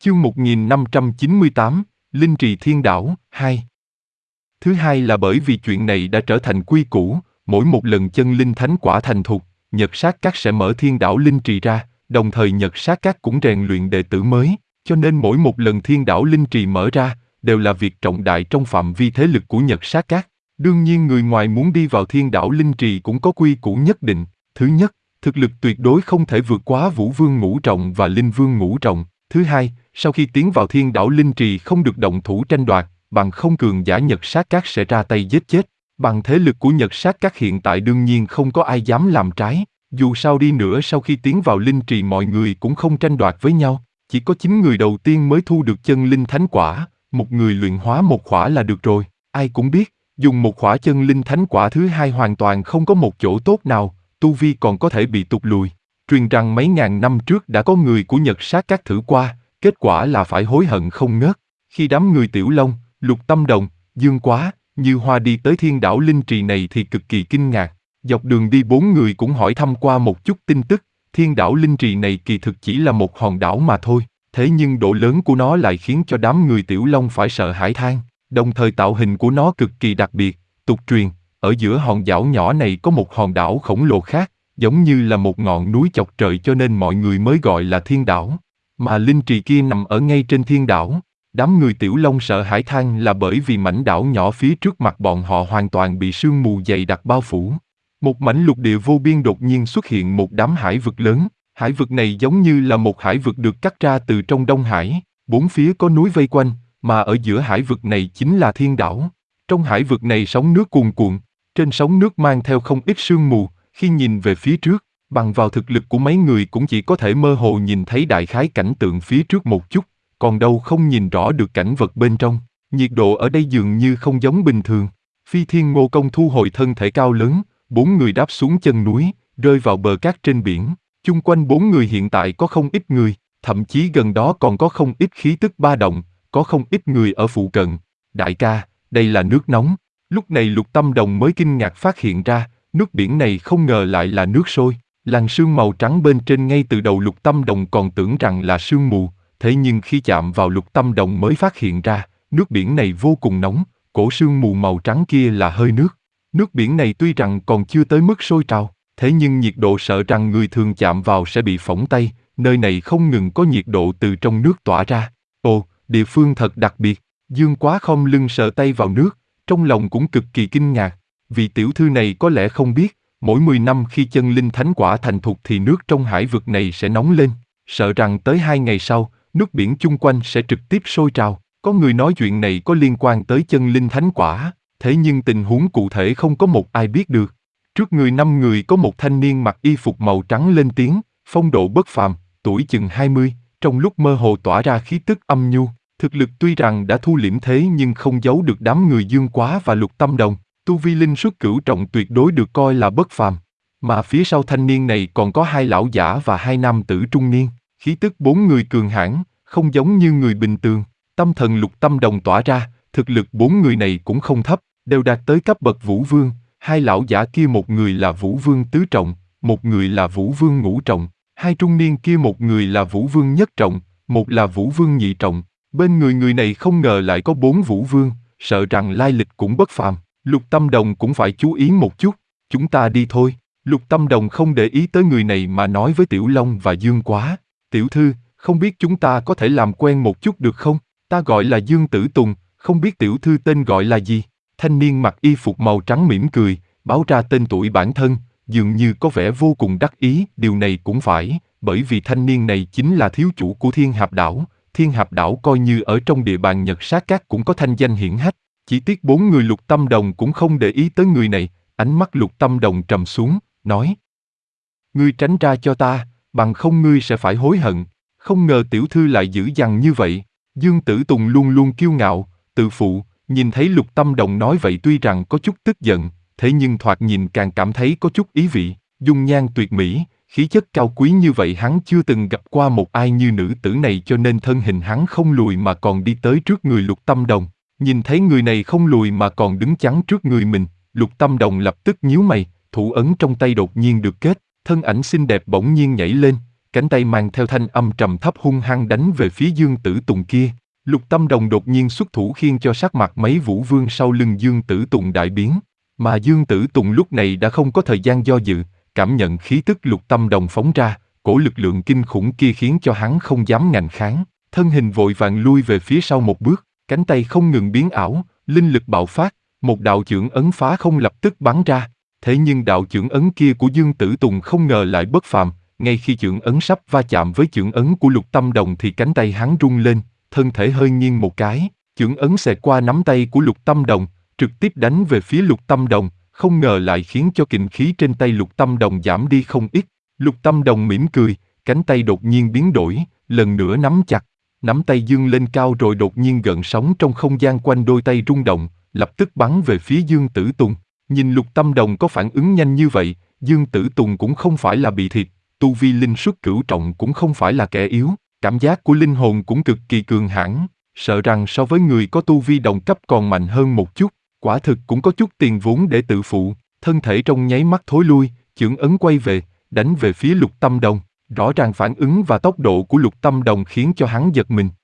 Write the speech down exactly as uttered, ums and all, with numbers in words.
Chương một nghìn năm trăm chín mươi tám, Linh trì thiên đảo, hai. Thứ hai là bởi vì chuyện này đã trở thành quy củ, mỗi một lần chân linh thánh quả thành thục, Nhật Sát Các sẽ mở thiên đảo linh trì ra, đồng thời Nhật Sát Các cũng rèn luyện đệ tử mới, cho nên mỗi một lần thiên đảo linh trì mở ra, đều là việc trọng đại trong phạm vi thế lực của Nhật Sát Các. Đương nhiên người ngoài muốn đi vào thiên đảo linh trì cũng có quy củ nhất định. Thứ nhất, thực lực tuyệt đối không thể vượt quá Vũ Vương Ngũ Trọng và Linh Vương Ngũ Trọng. Thứ hai, sau khi tiến vào thiên đảo linh trì không được động thủ tranh đoạt, bằng không cường giả Nhật Sát Các sẽ ra tay giết chết. Bằng thế lực của Nhật Sát Các hiện tại đương nhiên không có ai dám làm trái, dù sao đi nữa sau khi tiến vào linh trì mọi người cũng không tranh đoạt với nhau, chỉ có chín người đầu tiên mới thu được chân linh thánh quả, một người luyện hóa một khỏa là được rồi. Ai cũng biết, dùng một khỏa chân linh thánh quả thứ hai hoàn toàn không có một chỗ tốt nào, tu vi còn có thể bị tụt lùi. Truyền rằng mấy ngàn năm trước đã có người của Nhật Sát Các thử qua, kết quả là phải hối hận không ngớt. Khi đám người Tiểu Long, Lục Tâm Đồng, Dương Quá, Như Hoa đi tới thiên đảo linh trì này thì cực kỳ kinh ngạc. Dọc đường đi bốn người cũng hỏi thăm qua một chút tin tức, thiên đảo linh trì này kỳ thực chỉ là một hòn đảo mà thôi, thế nhưng độ lớn của nó lại khiến cho đám người Tiểu Long phải sợ hãi than, đồng thời tạo hình của nó cực kỳ đặc biệt. Tục truyền, ở giữa hòn đảo nhỏ này có một hòn đảo khổng lồ khác, giống như là một ngọn núi chọc trời cho nên mọi người mới gọi là thiên đảo. Mà linh trì kia nằm ở ngay trên thiên đảo. Đám người Tiểu Long sợ hãi than là bởi vì mảnh đảo nhỏ phía trước mặt bọn họ hoàn toàn bị sương mù dày đặc bao phủ. Một mảnh lục địa vô biên đột nhiên xuất hiện một đám hải vực lớn. Hải vực này giống như là một hải vực được cắt ra từ trong Đông Hải, bốn phía có núi vây quanh, mà ở giữa hải vực này chính là thiên đảo. Trong hải vực này sóng nước cuồn cuộn, trên sóng nước mang theo không ít sương mù, khi nhìn về phía trước, bằng vào thực lực của mấy người cũng chỉ có thể mơ hồ nhìn thấy đại khái cảnh tượng phía trước một chút, còn đâu không nhìn rõ được cảnh vật bên trong. Nhiệt độ ở đây dường như không giống bình thường. Phi Thiên Ngô Công thu hồi thân thể cao lớn, bốn người đáp xuống chân núi, rơi vào bờ cát trên biển. Chung quanh bốn người hiện tại có không ít người, thậm chí gần đó còn có không ít khí tức ba động, có không ít người ở phụ cận. Đại ca, đây là nước nóng. Lúc này Lục Tâm Đồng mới kinh ngạc phát hiện ra, nước biển này không ngờ lại là nước sôi. Làn sương màu trắng bên trên ngay từ đầu Lục Tâm Đồng còn tưởng rằng là sương mù, thế nhưng khi chạm vào Lục Tâm Đồng mới phát hiện ra, nước biển này vô cùng nóng, cổ sương mù màu trắng kia là hơi nước. Nước biển này tuy rằng còn chưa tới mức sôi trào, thế nhưng nhiệt độ sợ rằng người thường chạm vào sẽ bị phỏng tay, nơi này không ngừng có nhiệt độ từ trong nước tỏa ra. Ồ, địa phương thật đặc biệt. Dương Quá khom lưng sờ tay vào nước, trong lòng cũng cực kỳ kinh ngạc. Vị tiểu thư này có lẽ không biết, mỗi mười năm khi chân linh thánh quả thành thục thì nước trong hải vực này sẽ nóng lên, sợ rằng tới hai ngày sau, nước biển chung quanh sẽ trực tiếp sôi trào. Có người nói chuyện này có liên quan tới chân linh thánh quả, thế nhưng tình huống cụ thể không có một ai biết được. Trước người năm người có một thanh niên mặc y phục màu trắng lên tiếng, phong độ bất phàm, tuổi chừng hai mươi, trong lúc mơ hồ tỏa ra khí tức âm nhu. Thực lực tuy rằng đã thu liễm thế nhưng không giấu được đám người Dương Quá và Lục Tâm Đồng. Tu vi linh xuất cửu trọng tuyệt đối được coi là bất phàm. Mà phía sau thanh niên này còn có hai lão giả và hai nam tử trung niên. Khí tức bốn người cường hãn, không giống như người bình thường. Tâm thần Lục Tâm Đồng tỏa ra, thực lực bốn người này cũng không thấp, đều đạt tới cấp bậc Vũ Vương. Hai lão giả kia một người là Vũ Vương tứ trọng, một người là Vũ Vương ngũ trọng. Hai trung niên kia một người là Vũ Vương nhất trọng, một là Vũ Vương nhị trọng. Bên người người này không ngờ lại có bốn Vũ Vương, sợ rằng lai lịch cũng bất phàm. Lục Tâm Đồng cũng phải chú ý một chút. Chúng ta đi thôi. Lục Tâm Đồng không để ý tới người này mà nói với Tiểu Long và Dương Quá. Tiểu thư, không biết chúng ta có thể làm quen một chút được không? Ta gọi là Dương Tử Tùng, không biết tiểu thư tên gọi là gì? Thanh niên mặc y phục màu trắng mỉm cười, báo ra tên tuổi bản thân, dường như có vẻ vô cùng đắc ý. Điều này cũng phải, bởi vì thanh niên này chính là thiếu chủ của Thiên Hạp Đảo. Thiên Hạp Đảo coi như ở trong địa bàn Nhật Sát Các cũng có thanh danh hiển hách. Chỉ tiếc bốn người Lục Tâm Đồng cũng không để ý tới người này, ánh mắt Lục Tâm Đồng trầm xuống, nói: Ngươi tránh ra cho ta, bằng không ngươi sẽ phải hối hận. Không ngờ tiểu thư lại dữ dằn như vậy. Dương Tử Tùng luôn luôn kiêu ngạo, tự phụ, nhìn thấy Lục Tâm Đồng nói vậy tuy rằng có chút tức giận, thế nhưng thoạt nhìn càng cảm thấy có chút ý vị. Dung nhan tuyệt mỹ, khí chất cao quý như vậy hắn chưa từng gặp qua một ai như nữ tử này, cho nên thân hình hắn không lùi mà còn đi tới trước người Lục Tâm Đồng. Nhìn thấy người này không lùi mà còn đứng chắn trước người mình, Lục Tâm Đồng lập tức nhíu mày, thủ ấn trong tay đột nhiên được kết, thân ảnh xinh đẹp bỗng nhiên nhảy lên, cánh tay mang theo thanh âm trầm thấp hung hăng đánh về phía Dương Tử Tùng kia. Lục Tâm Đồng đột nhiên xuất thủ khiến cho sắc mặt mấy vũ vương sau lưng Dương Tử Tùng đại biến, mà Dương Tử Tùng lúc này đã không có thời gian do dự, cảm nhận khí tức Lục Tâm Đồng phóng ra, cổ lực lượng kinh khủng kia khiến cho hắn không dám ngạnh kháng, thân hình vội vàng lui về phía sau một bước, cánh tay không ngừng biến ảo, linh lực bạo phát, một đạo chưởng ấn phá không lập tức bắn ra. Thế nhưng đạo chưởng ấn kia của Dương Tử Tùng không ngờ lại bất phàm, ngay khi chưởng ấn sắp va chạm với chưởng ấn của Lục Tâm Đồng thì cánh tay hắn rung lên, thân thể hơi nghiêng một cái, chưởng ấn xẹt qua nắm tay của Lục Tâm Đồng, trực tiếp đánh về phía Lục Tâm Đồng, không ngờ lại khiến cho kình khí trên tay Lục Tâm Đồng giảm đi không ít. Lục Tâm Đồng mỉm cười, cánh tay đột nhiên biến đổi, lần nữa nắm chặt, nắm tay dương lên cao rồi đột nhiên gợn sóng trong không gian quanh đôi tay rung động, lập tức bắn về phía Dương Tử Tùng. Nhìn Lục Tâm Đồng có phản ứng nhanh như vậy, Dương Tử Tùng cũng không phải là bị thiệt, tu vi linh xuất cửu trọng cũng không phải là kẻ yếu, cảm giác của linh hồn cũng cực kỳ cường hãn, sợ rằng so với người có tu vi đồng cấp còn mạnh hơn một chút, quả thực cũng có chút tiền vốn để tự phụ, thân thể trong nháy mắt thối lui, chưởng ấn quay về, đánh về phía Lục Tâm Đồng, rõ ràng phản ứng và tốc độ của Lục Tâm Đồng khiến cho hắn giật mình.